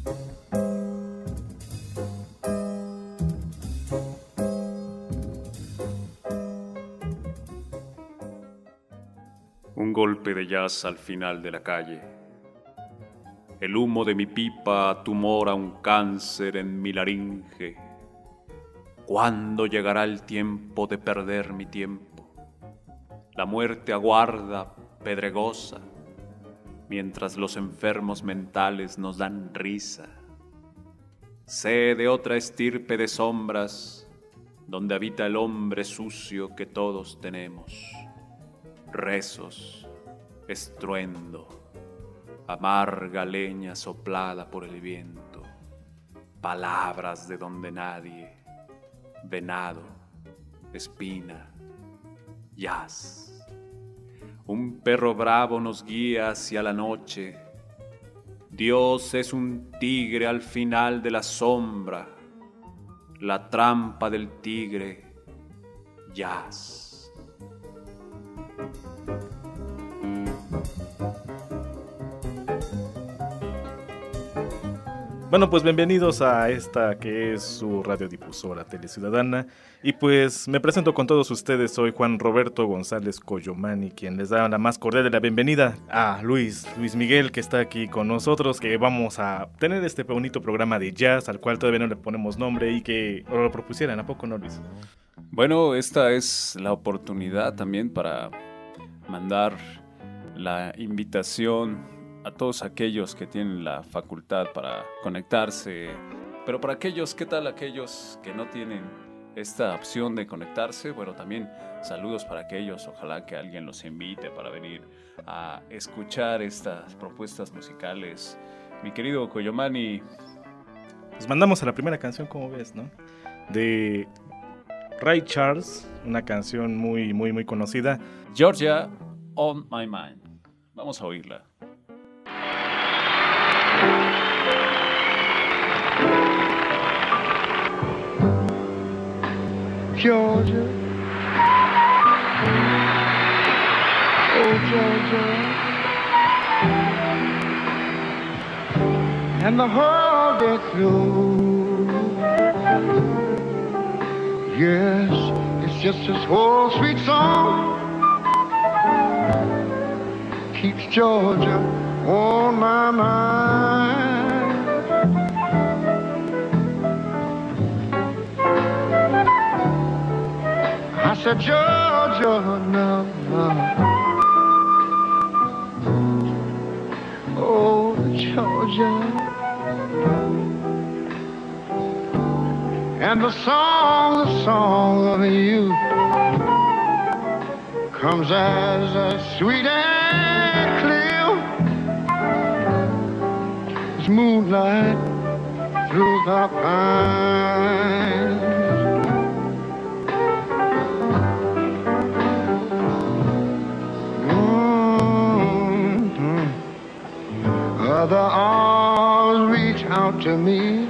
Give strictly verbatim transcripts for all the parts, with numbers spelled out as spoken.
Un golpe de jazz al final de la calle. El humo de mi pipa tumora un cáncer en mi laringe. ¿Cuándo llegará el tiempo de perder mi tiempo? La muerte aguarda, pedregosa, mientras los enfermos mentales nos dan risa. Sé de otra estirpe de sombras, donde habita el hombre sucio que todos tenemos. Rezos, estruendo, amarga leña soplada por el viento, palabras de donde nadie, venado, espina, jazz. Un perro bravo nos guía hacia la noche. Dios es un tigre al final de la sombra, la trampa del tigre, jazz. Bueno, pues bienvenidos a esta que es su radiodifusora Teleciudadana. Y pues me presento con todos ustedes, soy Juan Roberto González Coyomani, quien les da la más cordial de la bienvenida a Luis, Luis Miguel, que está aquí con nosotros, que vamos a tener este bonito programa de jazz, al cual todavía no le ponemos nombre y que lo propusieran, ¿a poco no, Luis? Bueno, esta es la oportunidad también para mandar la invitación a todos aquellos que tienen la facultad para conectarse, pero para aquellos, ¿qué tal aquellos que no tienen esta opción de conectarse? Bueno, también saludos para aquellos, ojalá que alguien los invite para venir a escuchar estas propuestas musicales. Mi querido Coyomani. Pues mandamos a la primera canción, como ves, ¿no? De Ray Charles, una canción muy, muy, muy conocida. Georgia on My Mind. Vamos a oírla. Georgia, oh Georgia, and the whole day through, yes, it's just this whole sweet song keeps Georgia on my mind. I said, Georgia, no, no. Oh, Georgia. And the song, the song of you comes as a sweet and clear as moonlight through the pines. Other arms reach out to me,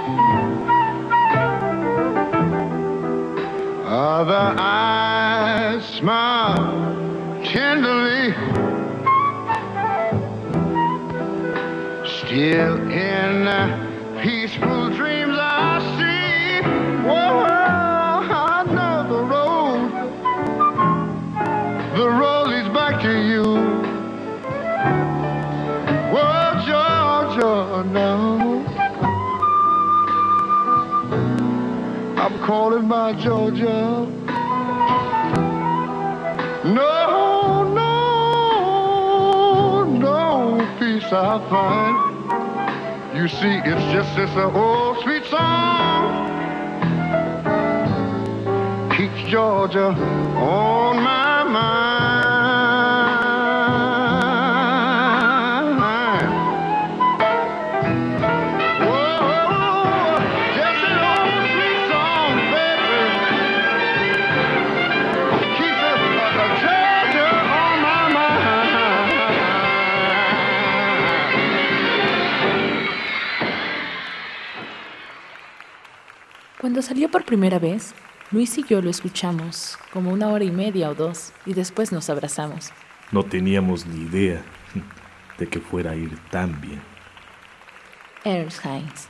other eyes smile tenderly, still in peaceful dreams I see, whoa, I know the road, the road leads back to you. Georgia, now I'm calling my Georgia. No, no, no peace I find. You see, it's just this old sweet song keeps Georgia on my mind. Cuando salió por primera vez, Luis y yo lo escuchamos como una hora y media o dos y después nos abrazamos. No teníamos ni idea de que fuera a ir tan bien. Earl Hines.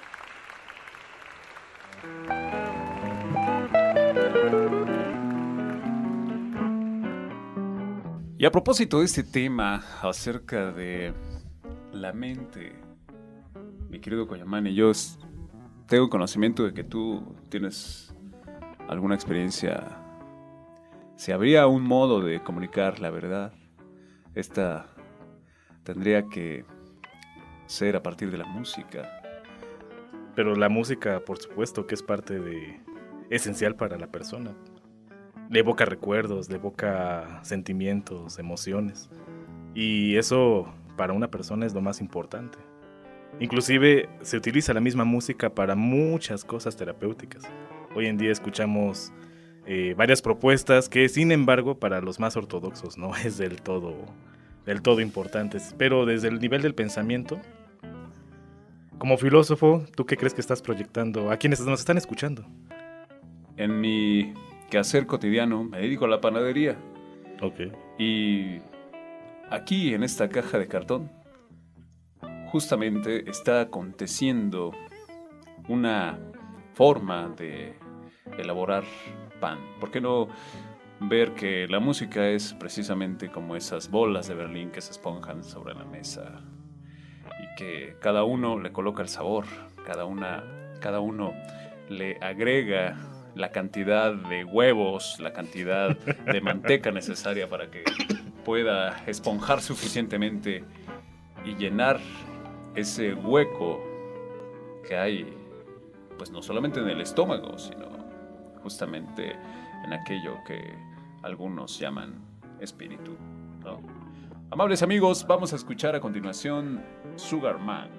Y a propósito de este tema acerca de la mente, mi querido Koyamani, yo tengo conocimiento de que tú tienes alguna experiencia. Si habría un modo de comunicar la verdad, esta tendría que ser a partir de la música. Pero la música, por supuesto, que es parte de esencial para la persona. Le evoca recuerdos, le evoca sentimientos, emociones. Y eso para una persona es lo más importante. Inclusive se utiliza la misma música para muchas cosas terapéuticas. Hoy en día escuchamos eh, varias propuestas que, sin embargo, para los más ortodoxos no es del todo, del todo importantes. Pero desde el nivel del pensamiento, como filósofo, ¿tú qué crees que estás proyectando a quienes nos están escuchando? En mi quehacer cotidiano me dedico a la panadería. Ok. Y aquí en esta caja de cartón justamente está aconteciendo una forma de elaborar pan. ¿Por qué no ver que la música es precisamente como esas bolas de Berlín que se esponjan sobre la mesa y que cada uno le coloca el sabor, cada una, cada uno le agrega la cantidad de huevos, la cantidad de manteca necesaria para que pueda esponjar suficientemente y llenar ese hueco que hay, pues no solamente en el estómago, sino justamente en aquello que algunos llaman espíritu, ¿no? Amables amigos, vamos a escuchar a continuación Sugar Man.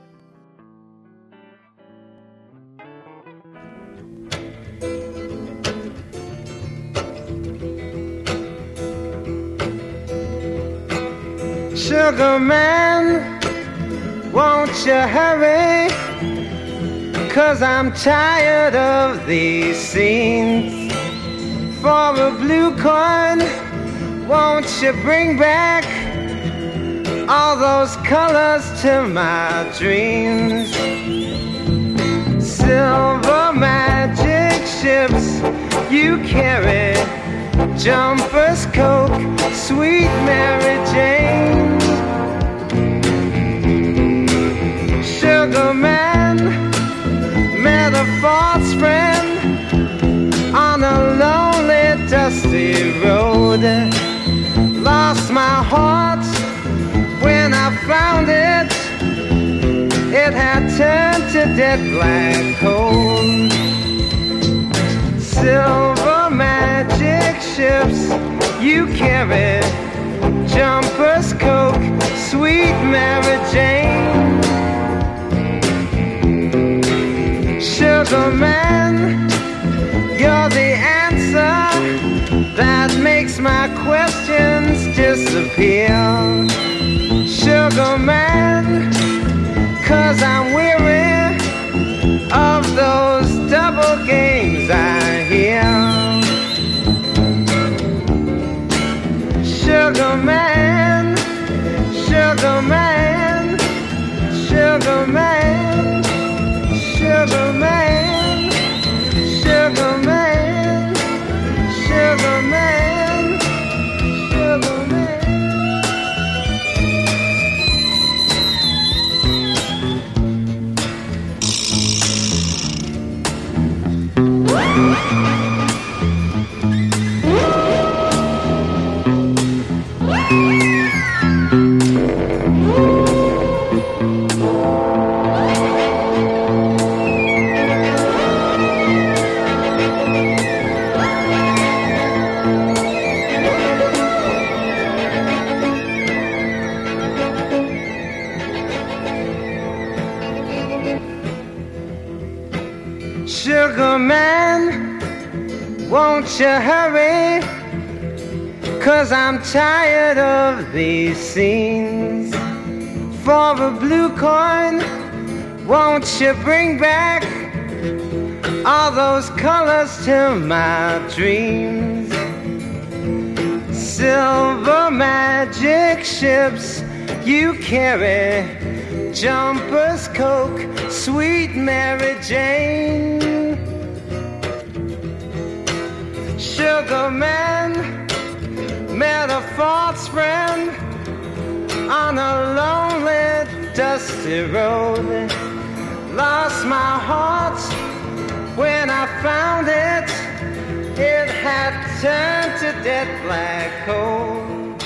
Sugar man, won't you hurry? 'Cause I'm tired of these scenes. For a blue coin, won't you bring back all those colors to my dreams? Silver magic ships you carry, jumpers, Coke, sweet Mary Jane. Sugar man, met a false friend on a lonely, dusty road. Lost my heart when I found it. It had turned to dead black coal. Silver magic ships you carry, jumpers, Coke, sweet Mary Jane. Sugar man, you're the answer that makes my questions disappear. Sugar man, 'cause I'm weary of those double games I hear. Sugar man, sugar man, sugar man, sugar man, sugar man, sugar man, sugar man. Sugar man, won't you hurry? 'Cause I'm tired of these scenes. For a blue coin, won't you bring back all those colors to my dreams? Silver magic ships you carry, Jumpers, Coke, sweet Mary Jane. Sugar man met a false friend on a lonely, dusty road. Lost my heart when I found it. It had turned to dead black coal.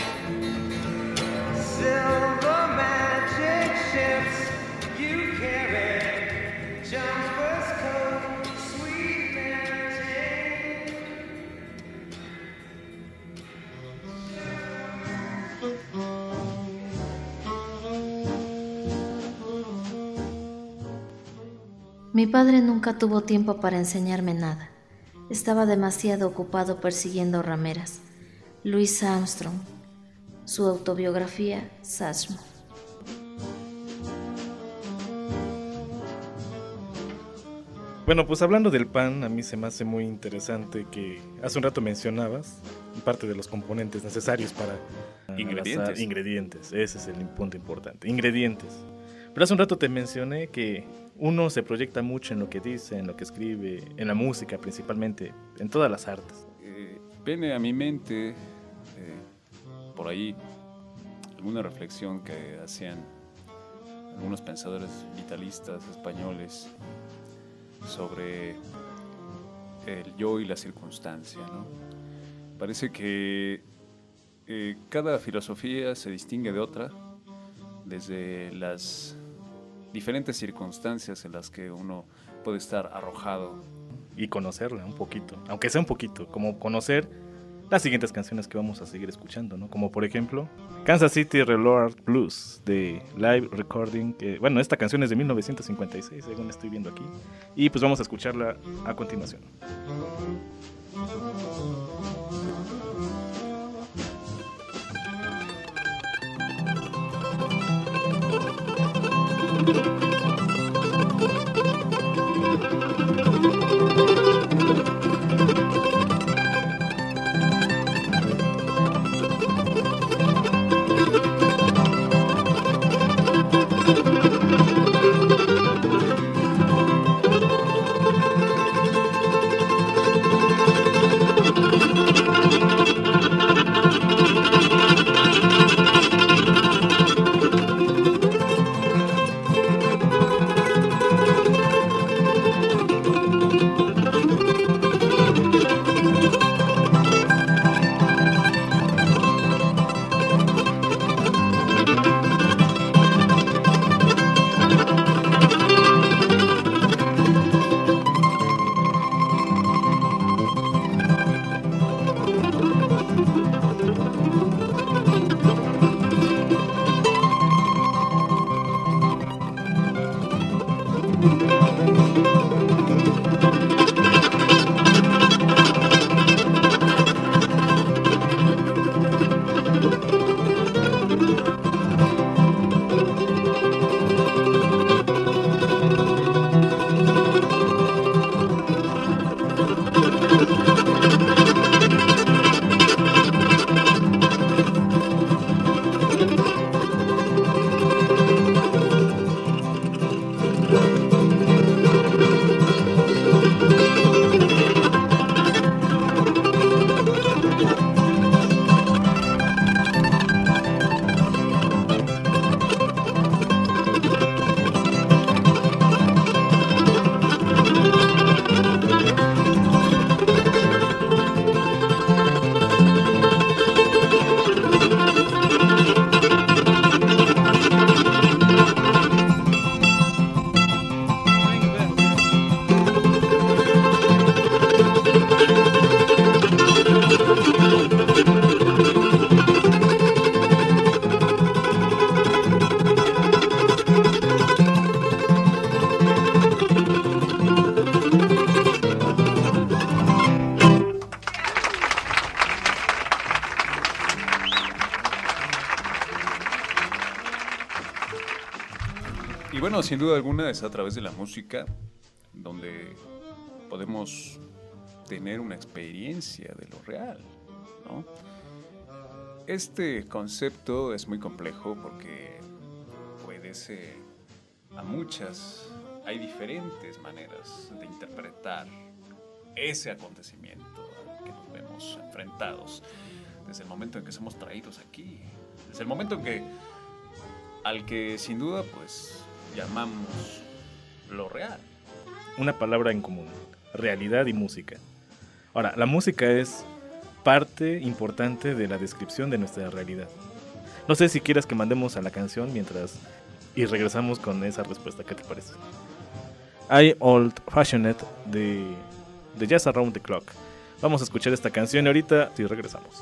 Silver magic ships you carry, jumpers, coat, sweet Mary Jane. Mi padre nunca tuvo tiempo para enseñarme nada. Estaba demasiado ocupado persiguiendo rameras. Louis Armstrong, su autobiografía, Satchmo. Bueno, pues hablando del pan, a mí se me hace muy interesante que hace un rato mencionabas parte de los componentes necesarios para Ingredientes. Asar, ingredientes, ese es el punto importante, ingredientes. Pero hace un rato te mencioné que uno se proyecta mucho en lo que dice, en lo que escribe, en la música principalmente, en todas las artes. Eh, viene a mi mente, eh, por ahí, alguna reflexión que hacían algunos pensadores vitalistas españoles sobre el yo y la circunstancia, ¿no? Parece que eh, cada filosofía se distingue de otra desde las diferentes circunstancias en las que uno puede estar arrojado. Y conocerla un poquito, aunque sea un poquito, como conocer las siguientes canciones que vamos a seguir escuchando, ¿no? Como por ejemplo Kansas City Reload Blues de Live Recording, que bueno, esta canción es de mil novecientos cincuenta y seis, según estoy viendo aquí, y pues vamos a escucharla a continuación. Y bueno, sin duda alguna es a través de la música donde podemos tener una experiencia de lo real, ¿no? Este concepto es muy complejo porque puedes eh, a muchas hay diferentes maneras de interpretar ese acontecimiento al que nos vemos enfrentados desde el momento en que somos traídos aquí, desde el momento en que al que sin duda pues llamamos lo real. Una palabra en común, realidad y música. Ahora, la música es parte importante de la descripción de nuestra realidad. No sé si quieras que mandemos a la canción mientras y regresamos con esa respuesta. ¿Qué te parece? I Old Fashioned de, de Jazz Around the Clock. Vamos a escuchar esta canción y ahorita sí regresamos.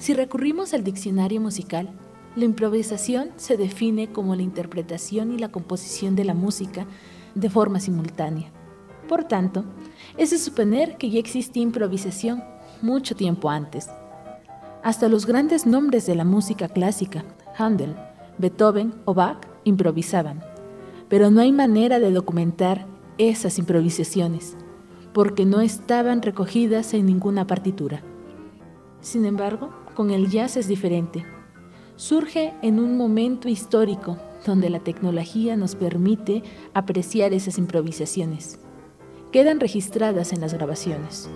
Si recurrimos al diccionario musical, la improvisación se define como la interpretación y la composición de la música de forma simultánea. Por tanto, es de suponer que ya existía improvisación mucho tiempo antes. Hasta los grandes nombres de la música clásica, Handel, Beethoven o Bach, improvisaban. Pero no hay manera de documentar esas improvisaciones, porque no estaban recogidas en ninguna partitura. Sin embargo, con el jazz es diferente. Surge en un momento histórico donde la tecnología nos permite apreciar esas improvisaciones. Quedan registradas en las grabaciones.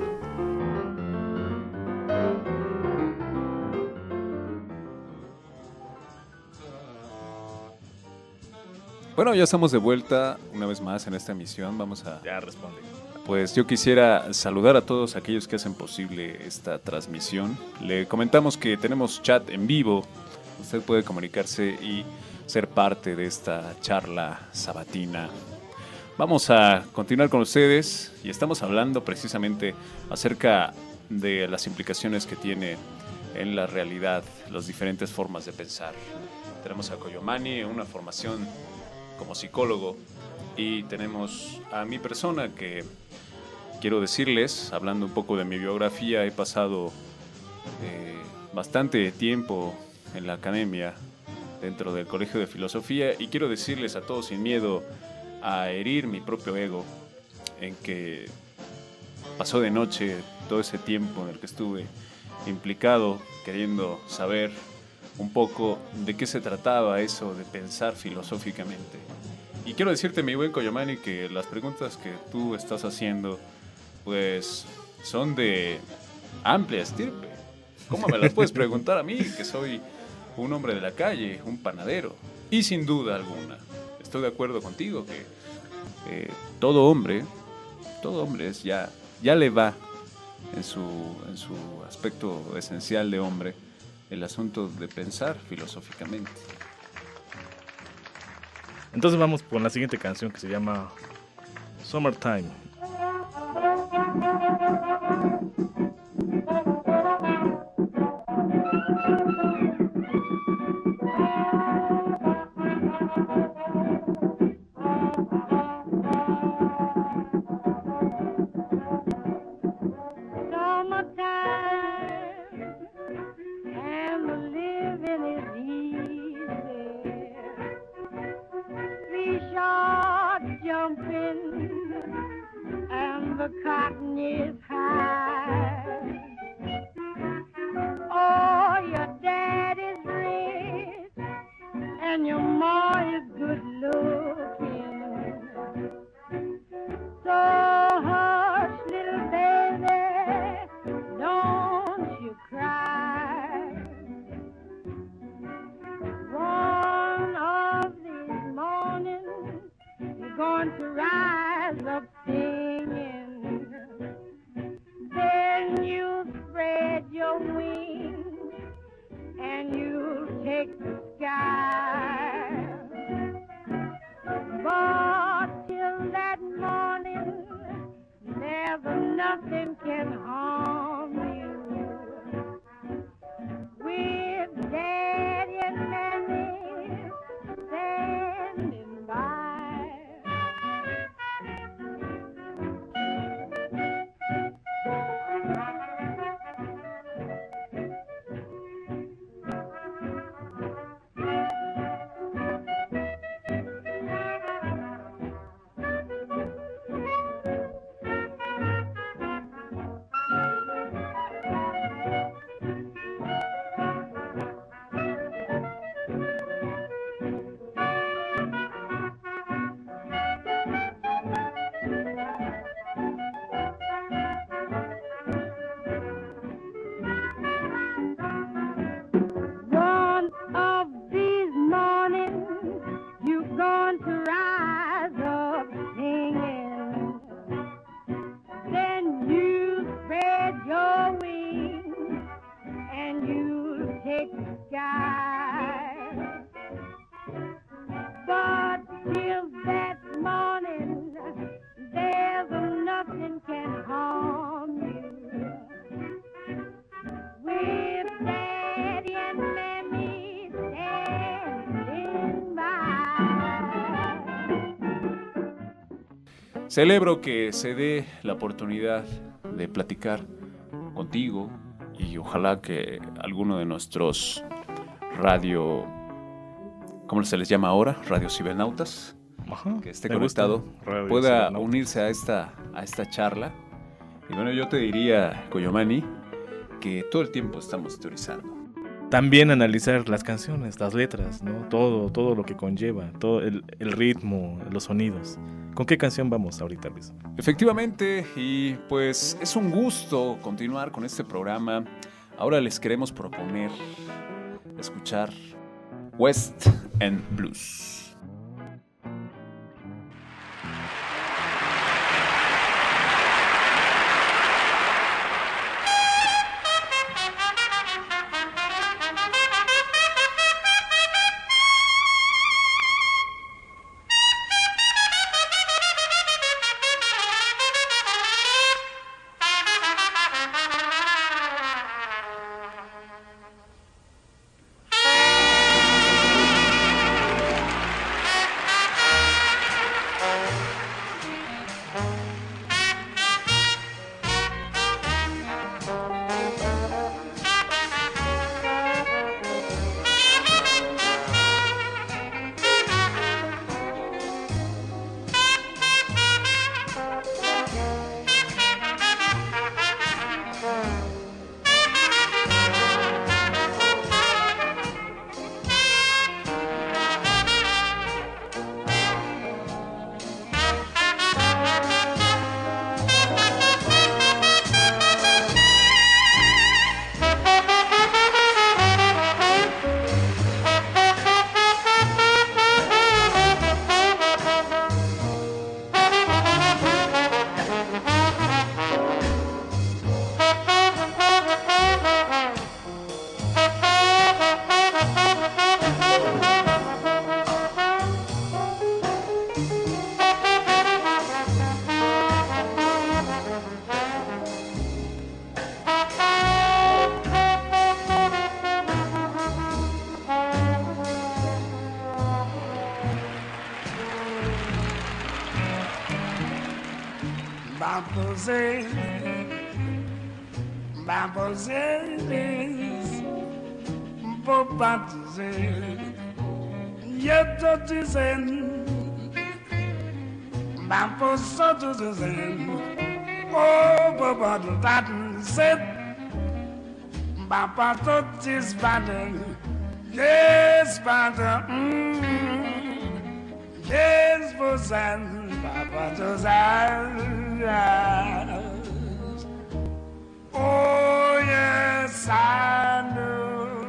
Bueno, ya estamos de vuelta una vez más en esta emisión. Vamos a... Ya responde. Pues yo quisiera saludar a todos aquellos que hacen posible esta transmisión. Le comentamos que tenemos chat en vivo. Usted puede comunicarse y ser parte de esta charla sabatina. Vamos a continuar con ustedes y estamos hablando precisamente acerca de las implicaciones que tiene en la realidad las diferentes formas de pensar. Tenemos a Coyomani, una formación como psicólogo, y tenemos a mi persona que quiero decirles, hablando un poco de mi biografía, he pasado eh, bastante tiempo en la academia dentro del Colegio de Filosofía, y quiero decirles a todos sin miedo a herir mi propio ego, en que pasó de noche todo ese tiempo en el que estuve implicado, queriendo saber un poco de qué se trataba eso de pensar filosóficamente. Y quiero decirte, mi buen Coyomani, que las preguntas que tú estás haciendo, pues, son de amplia estirpe. ¿Cómo me las puedes preguntar a mí, que soy un hombre de la calle, un panadero? Y sin duda alguna, estoy de acuerdo contigo que eh, todo hombre, todo hombre es ya, ya le va en su, en su aspecto esencial de hombre el asunto de pensar filosóficamente. Entonces vamos con la siguiente canción que se llama Summertime. Celebro que se dé la oportunidad de platicar contigo y ojalá que alguno de nuestros radio, ¿cómo se les llama ahora? Radio cibernautas, Ajá, que esté me conectado, gusta. Radio pueda Cibernautas. unirse a esta, a esta charla. Y bueno, yo te diría, Coyomani, que todo el tiempo estamos teorizando. También analizar las canciones, las letras, ¿no? Todo, todo lo que conlleva, todo el, el ritmo, los sonidos. ¿Con qué canción vamos ahorita, Luis? Efectivamente, y pues es un gusto continuar con este programa. Ahora les queremos proponer escuchar West End Blues. Mademoiselle, mademoiselle, mademoiselle, yet a dozen, mademoiselle, oh, but that said, Papa thought this battle, yes, battle, mm, yes, Bosan, Papa Josiah. Oh, yes, I know.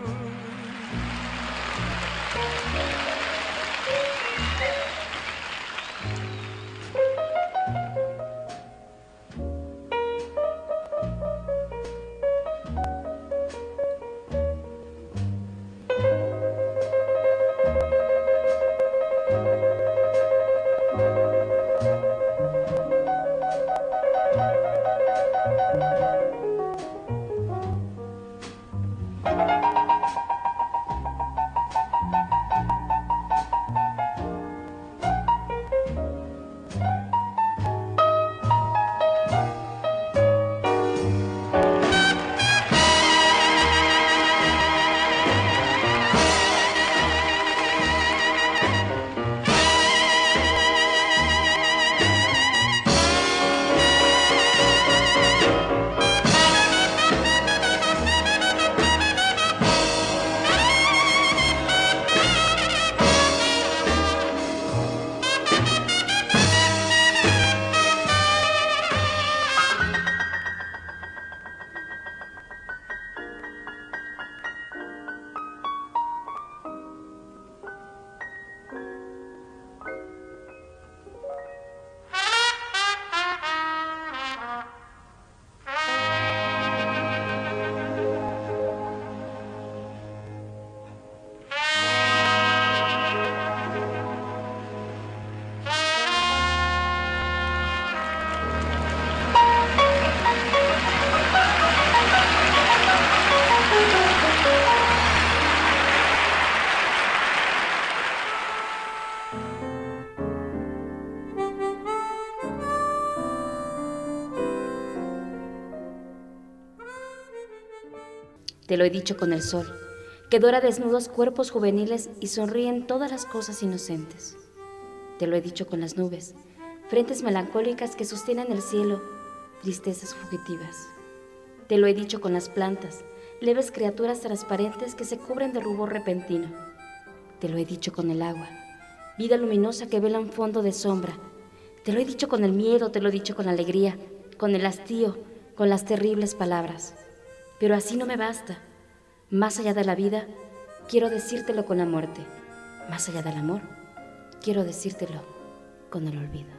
te lo he dicho con el sol, que dora desnudos cuerpos juveniles y sonríen todas las cosas inocentes. Te lo he dicho con las nubes, frentes melancólicas que sostienen el cielo, tristezas fugitivas. Te lo he dicho con las plantas, leves criaturas transparentes que se cubren de rubor repentino. Te lo he dicho con el agua, vida luminosa que vela un fondo de sombra. Te lo he dicho con el miedo, te lo he dicho con la alegría, con el hastío, con las terribles palabras. Pero así no me basta. Más allá de la vida, quiero decírtelo con la muerte. Más allá del amor, quiero decírtelo con el olvido.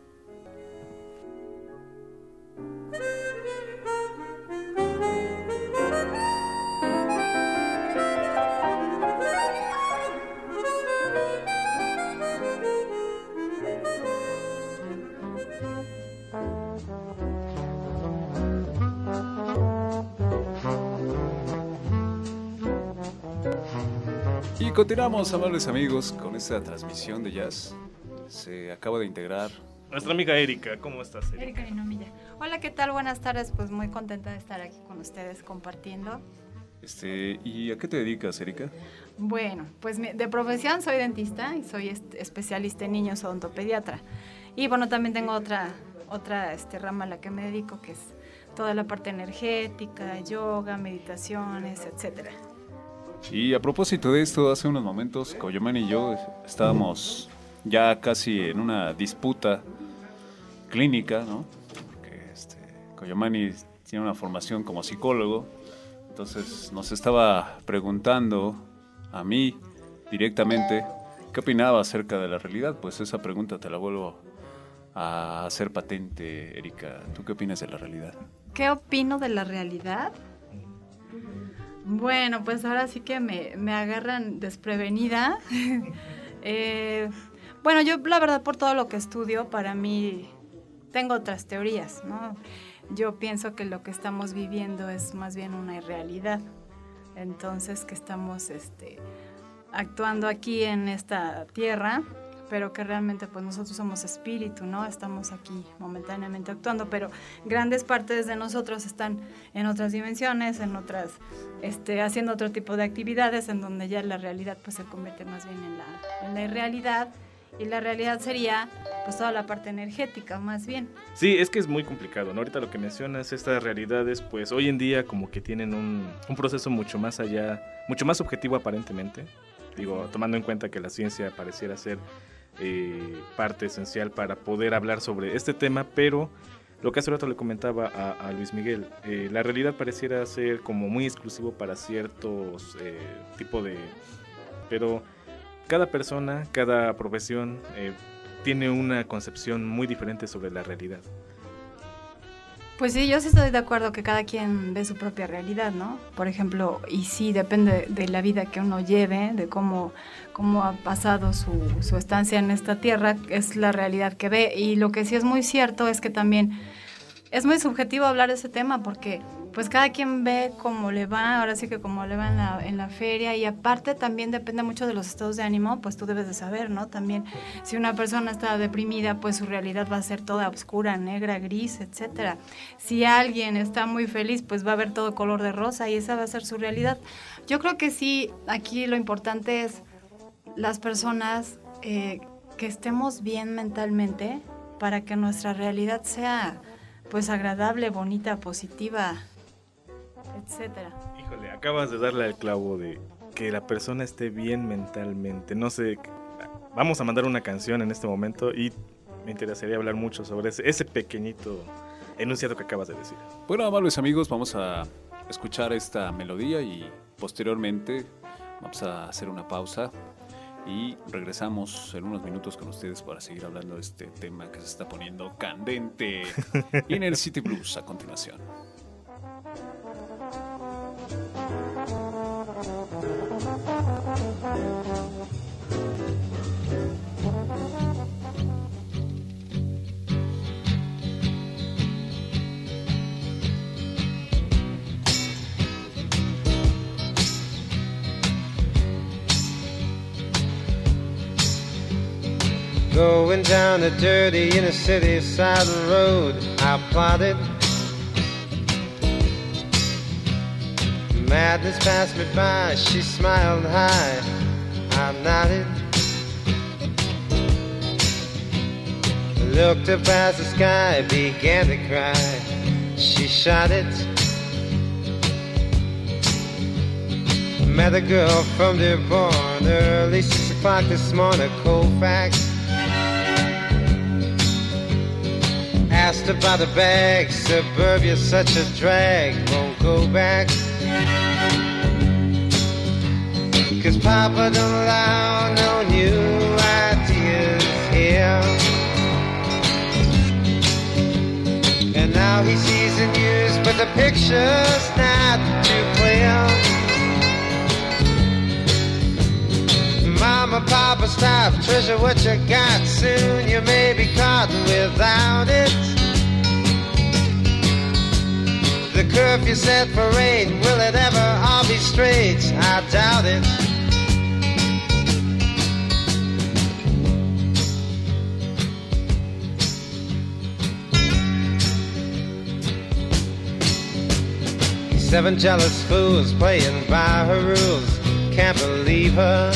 Y continuamos, amables amigos, con esta transmisión de jazz. Se acaba de integrar nuestra amiga Erika. ¿Cómo estás, Erika? Erika Rinomilla. Hola, ¿qué tal? Buenas tardes. Pues muy contenta de estar aquí con ustedes compartiendo. Este, ¿y a qué te dedicas, Erika? Bueno, pues de profesión soy dentista y soy especialista en niños odontopediatra. Y bueno, también tengo otra, otra este, rama a la que me dedico, que es toda la parte energética, yoga, meditaciones, etcétera. Y a propósito de esto, hace unos momentos, Coyoman y yo estábamos ya casi en una disputa clínica, ¿no? Porque este, Coyomani tiene una formación como psicólogo, entonces nos estaba preguntando a mí directamente qué opinaba acerca de la realidad. Pues esa pregunta te la vuelvo a hacer patente, Erika. ¿Tú qué opinas de la realidad? ¿Qué opino de la realidad? Bueno, pues ahora sí que me, me agarran desprevenida. eh, bueno, yo la verdad por todo lo que estudio, para mí tengo otras teorías, ¿no? Yo pienso que lo que estamos viviendo es más bien una irrealidad. Entonces que estamos este, actuando aquí en esta tierra, pero que realmente pues nosotros somos espíritu, ¿no? Estamos aquí momentáneamente actuando, pero grandes partes de nosotros están en otras dimensiones, en otras, este, haciendo otro tipo de actividades, en donde ya la realidad pues se convierte más bien en la, en la irrealidad, y la realidad sería pues toda la parte energética más bien. Sí, es que es muy complicado, ¿no? Ahorita lo que mencionas, estas realidades pues hoy en día como que tienen un, un proceso mucho más allá, mucho más objetivo aparentemente, digo, tomando en cuenta que la ciencia pareciera ser Eh, parte esencial para poder hablar sobre este tema, pero lo que hace rato le comentaba a, a Luis Miguel, eh, la realidad pareciera ser como muy exclusivo para ciertos eh, tipo de... pero cada persona, cada profesión eh, tiene una concepción muy diferente sobre la realidad. Pues sí, yo sí estoy de acuerdo que cada quien ve su propia realidad, ¿no? Por ejemplo, y sí, depende de la vida que uno lleve, de cómo, cómo ha pasado su, su estancia en esta tierra, es la realidad que ve. Y lo que sí es muy cierto es que también es muy subjetivo hablar de ese tema, porque pues cada quien ve cómo le va, ahora sí que cómo le va en la, en la feria, y aparte también depende mucho de los estados de ánimo, pues tú debes de saber, ¿no? También si una persona está deprimida, pues su realidad va a ser toda oscura, negra, gris, etcétera. Si alguien está muy feliz, pues va a ver todo color de rosa y esa va a ser su realidad. Yo creo que sí, aquí lo importante es las personas eh, que estemos bien mentalmente para que nuestra realidad sea pues agradable, bonita, positiva, etcétera. Híjole, acabas de darle al clavo de que la persona esté bien mentalmente. No sé, vamos a mandar una canción en este momento y me interesaría hablar mucho sobre ese, ese pequeñito enunciado que acabas de decir. Bueno, amables amigos, vamos a escuchar esta melodía y posteriormente vamos a hacer una pausa y regresamos en unos minutos con ustedes para seguir hablando de este tema que se está poniendo candente. Inner City Blues a continuación. Going down a dirty inner city side road, I plotted Madness passed me by, she smiled high, I nodded. Looked up as the sky began to cry, she shot it. Met a girl from Dearborn, early six o'clock this morning, Colfax. Asked about the bag, suburbia's such a drag, won't go back. Cause Papa don't allow no new ideas here. And now he sees the news, but the picture's not too clear. Mama, Papa, stop, treasure what you got. Soon you may be caught without it. The curfew set for eight, will it ever all be straight? I doubt it. Seven jealous fools playing by her rules, can't believe her.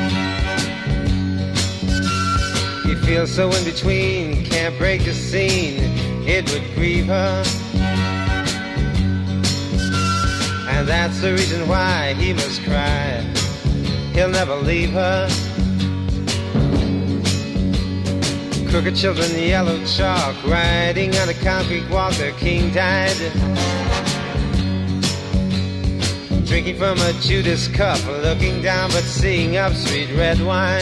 You feel so in between, can't break the scene, it would grieve her. And that's the reason why he must cry, he'll never leave her. Crooked children, yellow chalk, riding on a concrete walk, their king died. Drinking from a Judas cup, looking down but seeing up, sweet red wine.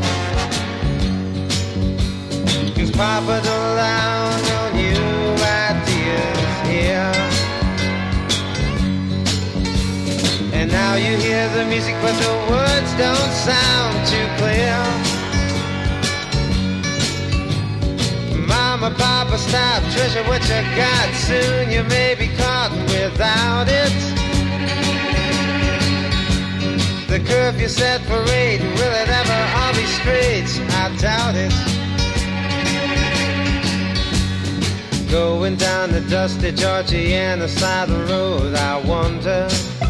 Cause Papa don't allow no new ideas here. And now you hear the music but the words don't sound too clear. Mama, Papa, stop, treasure what you got. Soon you may be caught without it. The curfew set for eight, will it ever all be straight? I doubt it. Going down the dusty Georgiana side of the road, I wonder.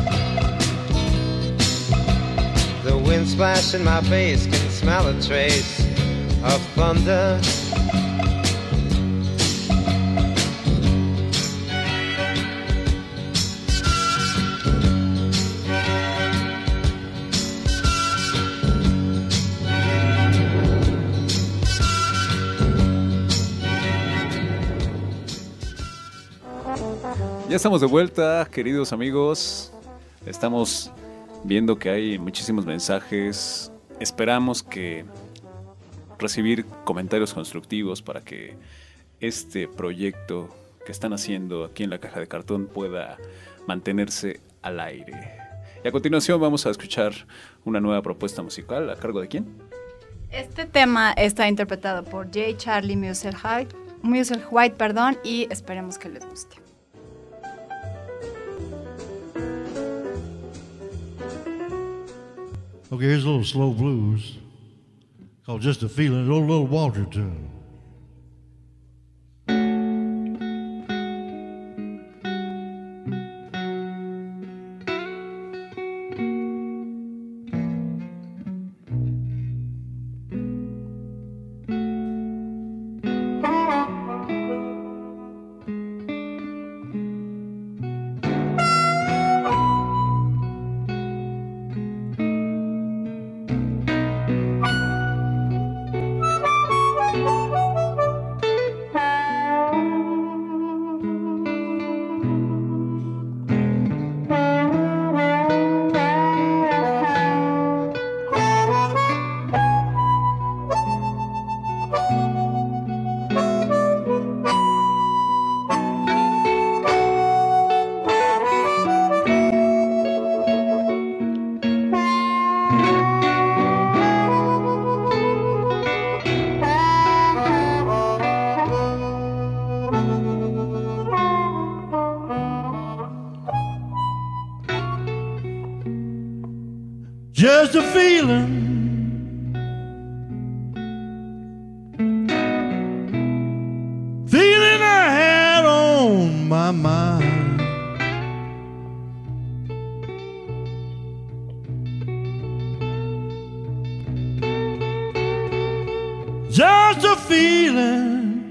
The wind splash in my face can smell a trace of thunder. Ya estamos de vuelta, queridos amigos. Estamos viendo que hay muchísimos mensajes. Esperamos que recibir comentarios constructivos para que este proyecto que están haciendo aquí en la Caja de Cartón pueda mantenerse al aire. Y a continuación vamos a escuchar una nueva propuesta musical. ¿A cargo de quién? Este tema está interpretado por J. Charlie Musselwhite, Musselwhite, perdón, y esperemos que les guste. Okay, here's a little slow blues called Just a Feeling, a little, little Walter tune. Just a feeling, feeling I had on my mind. feeling,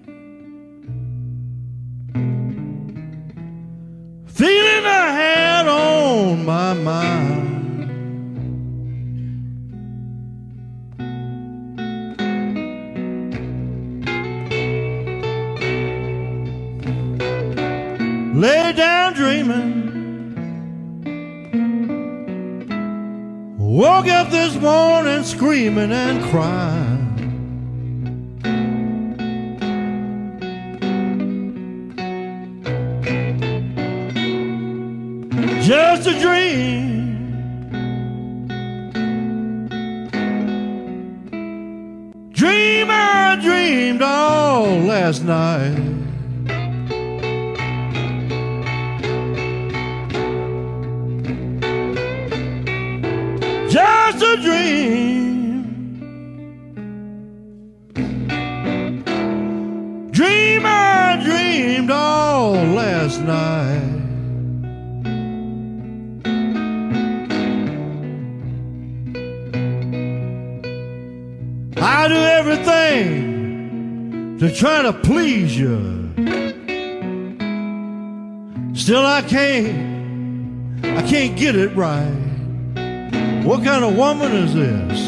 feeling I had on my mind. Lay down dreaming, woke up this morning screaming and crying. Just a dream, dream I dreamed all last night. Just a dream, dream I dreamed all last night. I do everything to try to please you, still I can't, I can't get it right. What kind of woman is this?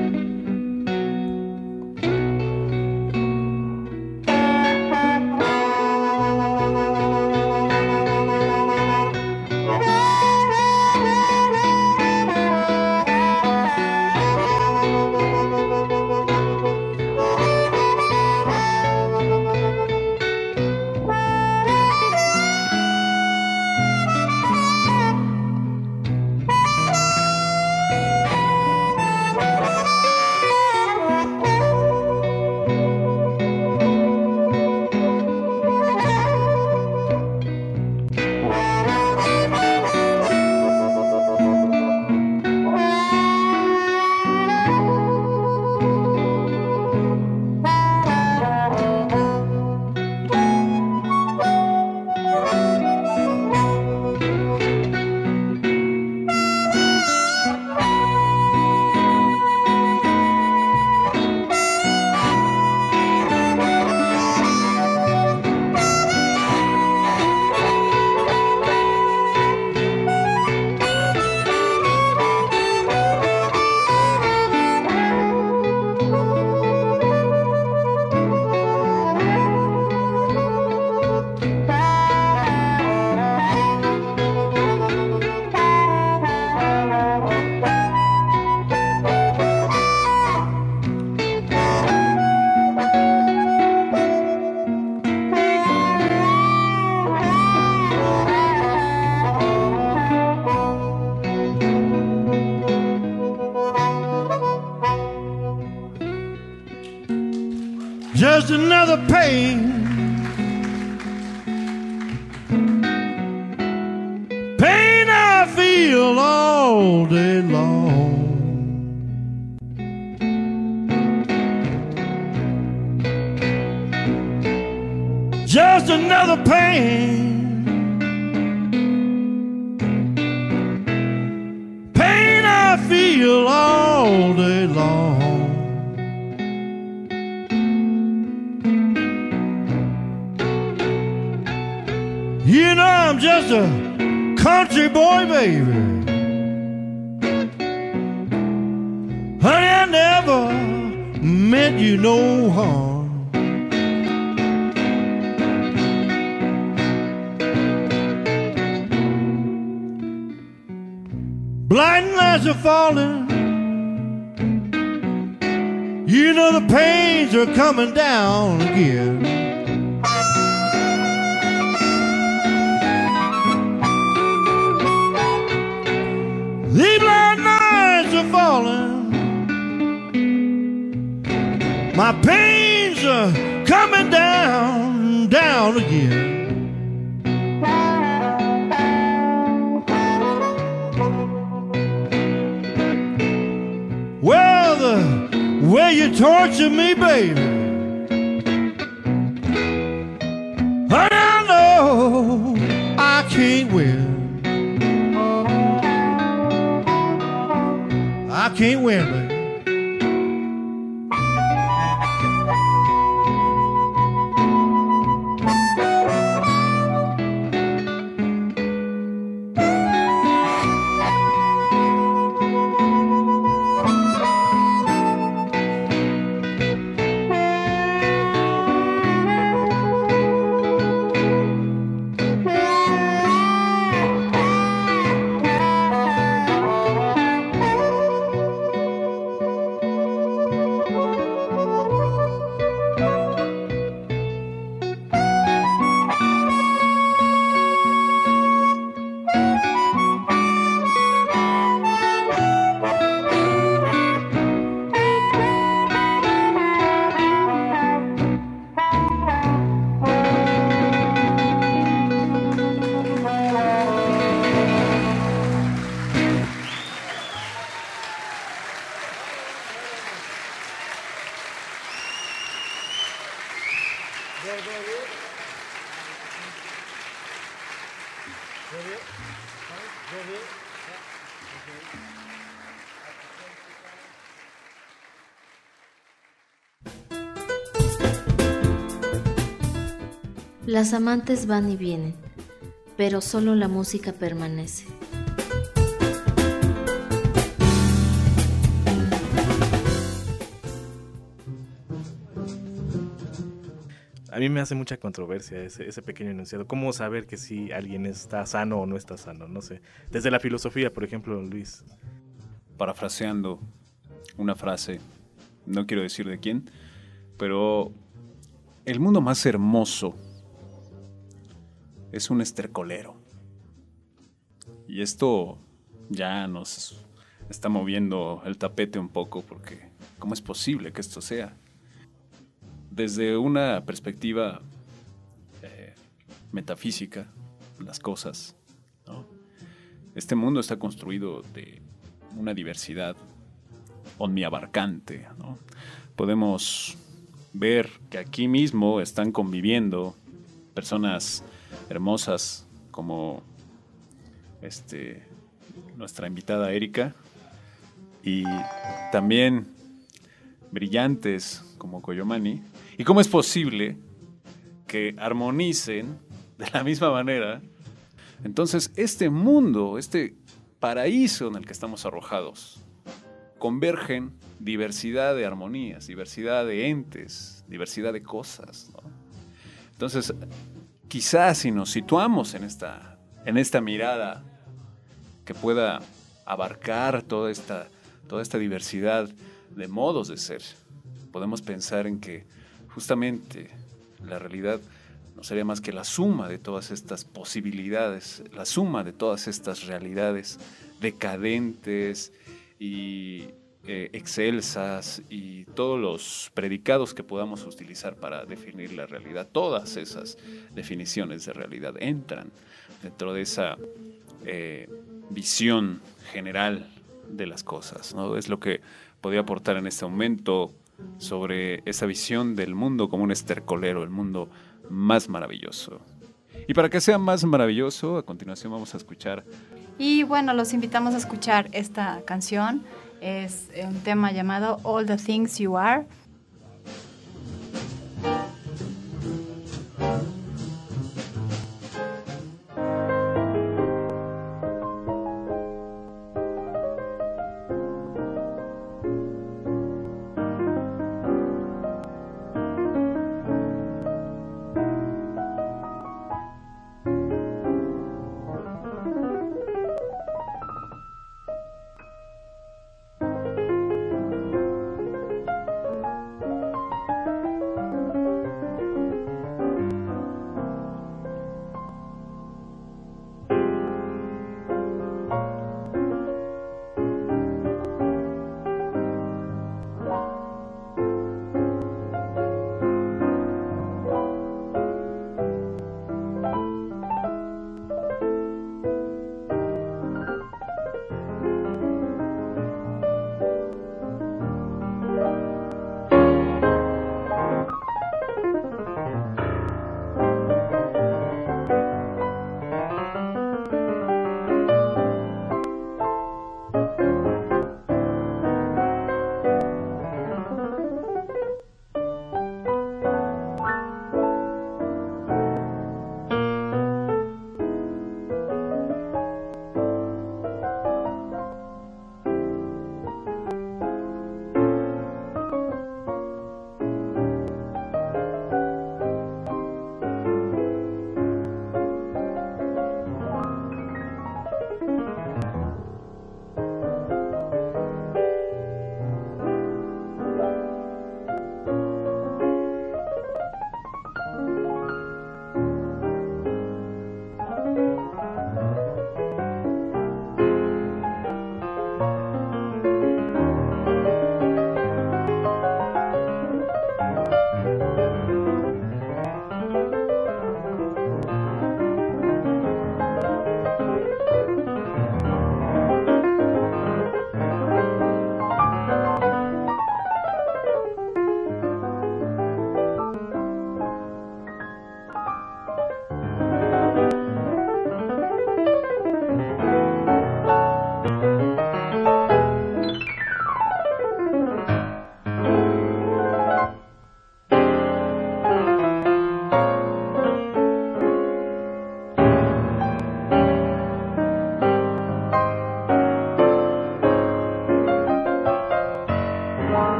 Just another pain, pain I feel all day long. Just another pain, pain I feel all day long. You know I'm just a country boy, baby. Honey, I never meant you no harm. Blinding lights are falling. You know the pains are coming down again. These blind nights are falling. My pains are coming down, down again. Well, the way you torture me, baby, honey, I know I can't win. I can't win, baby. Las amantes van y vienen, pero solo la música permanece. A mí me hace mucha controversia ese, ese pequeño enunciado. ¿Cómo saber que si alguien está sano o no está sano? No sé. Desde la filosofía, por ejemplo, Luis. Parafraseando una frase, no quiero decir de quién, pero el mundo más hermoso es un estercolero. Y esto ya nos está moviendo el tapete un poco, porque ¿cómo es posible que esto sea? Desde una perspectiva eh, metafísica, las cosas, ¿no? Este mundo está construido de una diversidad omniabarcante, ¿no? Podemos ver que aquí mismo están conviviendo personas hermosas como este, nuestra invitada Erika, y también brillantes como Koyomani. ¿Y cómo es posible que armonicen de la misma manera? Entonces, este mundo, este paraíso en el que estamos arrojados, convergen diversidad de armonías, diversidad de entes, diversidad de cosas, ¿no? Entonces, quizás si nos situamos en esta, en esta mirada que pueda abarcar toda esta, toda esta diversidad de modos de ser, podemos pensar en que justamente la realidad no sería más que la suma de todas estas posibilidades, la suma de todas estas realidades decadentes y eh, excelsas, y todos los predicados que podamos utilizar para definir la realidad. Todas esas definiciones de realidad entran dentro de esa eh, visión general de las cosas, ¿no? Es lo que podría aportar en este momento sobre esa visión del mundo como un estercolero, el mundo más maravilloso. Y para que sea más maravilloso, a continuación vamos a escuchar. Y bueno, los invitamos a escuchar esta canción. Es un tema llamado All the Things You Are.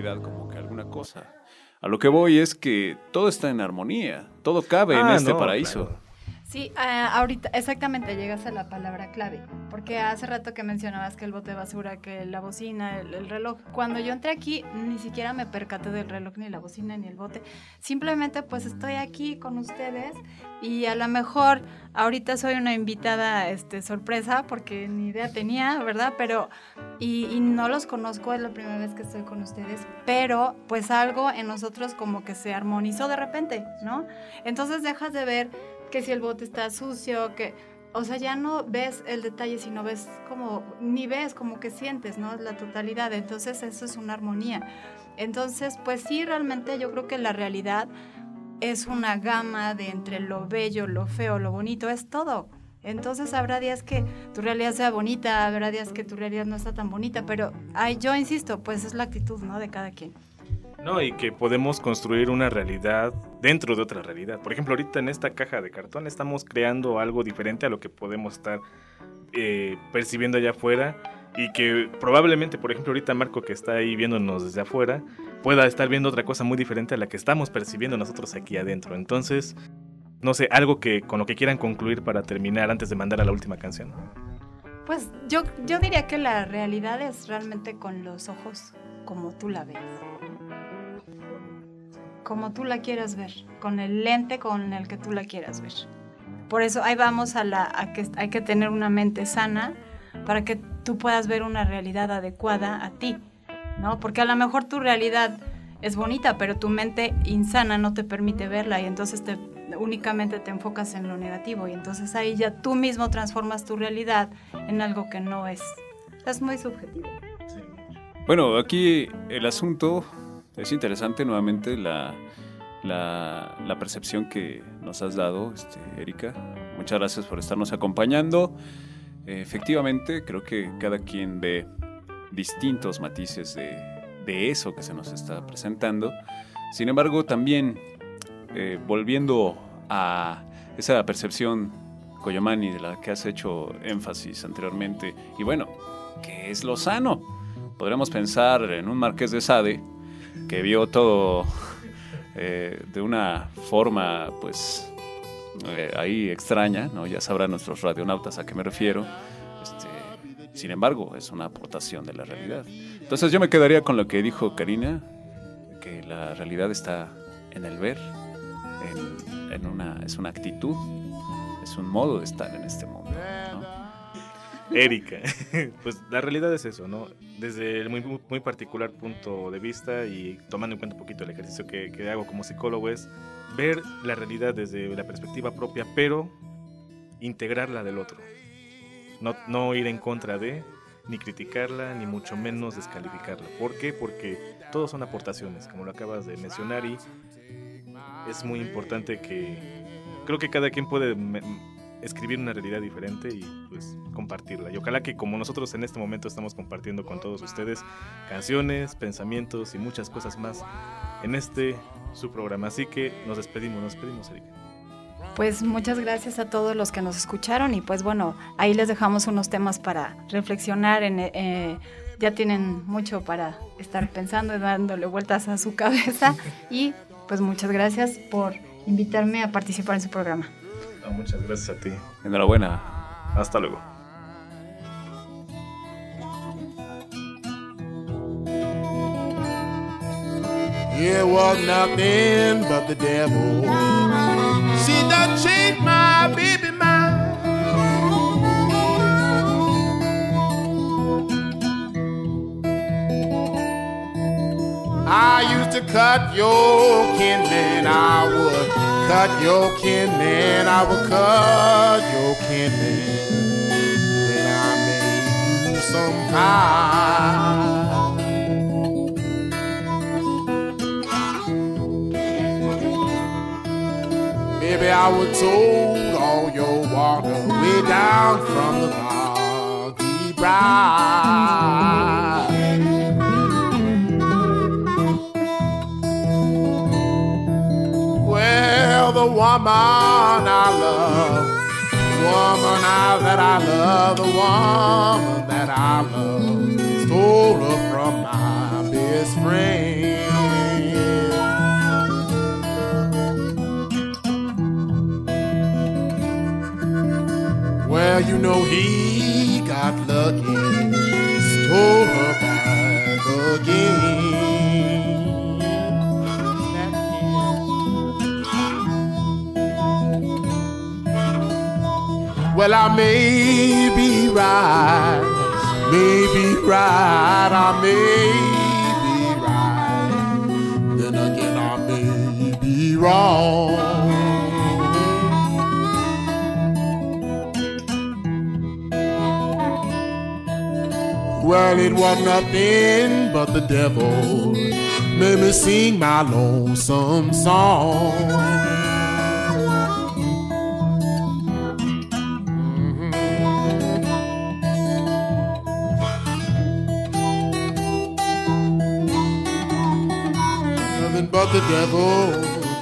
realidad como que alguna cosa. A lo que voy es que todo está en armonía, todo cabe Ah, en este no, paraíso. claro. Sí, uh, ahorita exactamente llegas a la palabra clave, porque hace rato que mencionabas que el bote de basura, que la bocina, el, el reloj, cuando yo entré aquí ni siquiera me percaté del reloj, ni la bocina, ni el bote, simplemente pues estoy aquí con ustedes y a lo mejor ahorita soy una invitada este, sorpresa porque ni idea tenía, ¿verdad? Pero, y, y no los conozco, es la primera vez que estoy con ustedes, pero pues algo en nosotros como que se armonizó de repente, ¿no? Entonces dejas de ver que si el bote está sucio, que, o sea, ya no ves el detalle, sino ves como, ni ves, como que sientes, ¿no? La totalidad, entonces eso es una armonía. Entonces, pues sí, realmente yo creo que la realidad es una gama de entre lo bello, lo feo, lo bonito, es todo. Entonces habrá días que tu realidad sea bonita, habrá días que tu realidad no está tan bonita, pero ay, yo insisto, pues es la actitud, ¿no? De cada quien. No, y que podemos construir una realidad dentro de otra realidad. Por ejemplo, ahorita en esta caja de cartón estamos creando algo diferente a lo que podemos estar eh, percibiendo allá afuera y que probablemente, por ejemplo, ahorita Marco, que está ahí viéndonos desde afuera, pueda estar viendo otra cosa muy diferente a la que estamos percibiendo nosotros aquí adentro. Entonces, no sé, algo que con lo que quieran concluir para terminar antes de mandar a la última canción. Pues yo, yo diría que la realidad es realmente con los ojos como tú la ves. Como tú la quieras ver, con el lente con el que tú la quieras ver. Por eso ahí vamos a, la, a que hay que tener una mente sana para que tú puedas ver una realidad adecuada a ti, ¿no? Porque a lo mejor tu realidad es bonita, pero tu mente insana no te permite verla y entonces te, únicamente te enfocas en lo negativo y entonces ahí ya tú mismo transformas tu realidad en algo que no es. Es muy subjetivo. Sí. Bueno, aquí el asunto es interesante nuevamente la, la, la percepción que nos has dado, este, Erika. Muchas gracias por estarnos acompañando. Eh, efectivamente, creo que cada quien ve distintos matices de, de eso que se nos está presentando. Sin embargo, también eh, volviendo a esa percepción, Coyomani, de la que has hecho énfasis anteriormente, y bueno, ¿qué es lo sano? Podríamos pensar en un Marqués de Sade que vio todo eh, de una forma, pues, eh, ahí extraña, ¿no? Ya sabrán nuestros radionautas a qué me refiero. Este, sin embargo, es una aportación de la realidad. Entonces yo me quedaría con lo que dijo Karina, que la realidad está en el ver, en, en una, es una actitud, es un modo de estar en este mundo, ¿no? Erika, pues la realidad es eso, ¿no? Desde el muy, muy particular punto de vista y tomando en cuenta un poquito el ejercicio que, que hago como psicólogo es ver la realidad desde la perspectiva propia, pero integrarla del otro. No, no ir en contra de, ni criticarla, ni mucho menos descalificarla. ¿Por qué? Porque todos son aportaciones, como lo acabas de mencionar, y es muy importante que creo que cada quien puede me, escribir una realidad diferente y pues compartirla. Y ojalá que como nosotros en este momento estamos compartiendo con todos ustedes canciones, pensamientos y muchas cosas más en este su programa. Así que nos despedimos, nos despedimos, Erika. Pues muchas gracias a todos los que nos escucharon y pues bueno, ahí les dejamos unos temas para reflexionar. En, eh, ya tienen mucho para estar pensando y dándole vueltas a su cabeza y pues muchas gracias por invitarme a participar en su programa. No, muchas gracias a ti. Enhorabuena. Hasta luego. It was nothing but the devil. She done changed my baby mind. I used to cut your kin, man, I would cut your kin, man, I would cut your kin, man. Then I made you some pie. Baby, I was told all your water way down from the boggy bride. Well, the woman I love, the woman I, that I love, the woman that I love, stole her from my bed best friend. Well, you know he got lucky, stole her back again. Back again. Well, I may be right, may be right, I may be right, then again I may be wrong. Well, it was nothing but the devil made me sing my lonesome song. Mm-hmm. Nothing but the devil.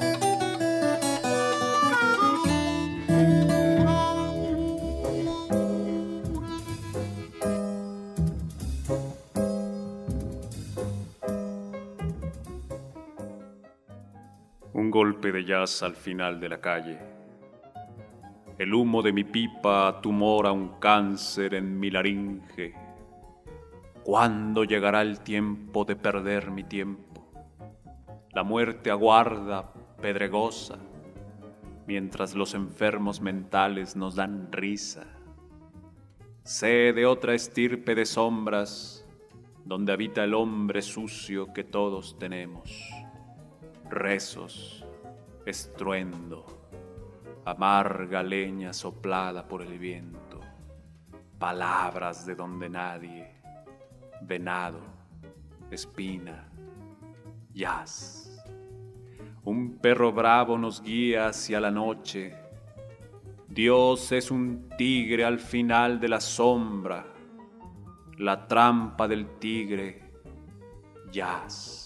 Un golpe de jazz al final de la calle. El humo de mi pipa tumora un cáncer en mi laringe. ¿Cuándo llegará el tiempo de perder mi tiempo? La muerte aguarda, pedregosa, mientras los enfermos mentales nos dan risa. Sé de otra estirpe de sombras, donde habita el hombre sucio que todos tenemos. Rezos, estruendo, amarga leña soplada por el viento, palabras de donde nadie, venado, espina, jazz. Un perro bravo nos guía hacia la noche. Dios es un tigre al final de la sombra, la trampa del tigre, jazz.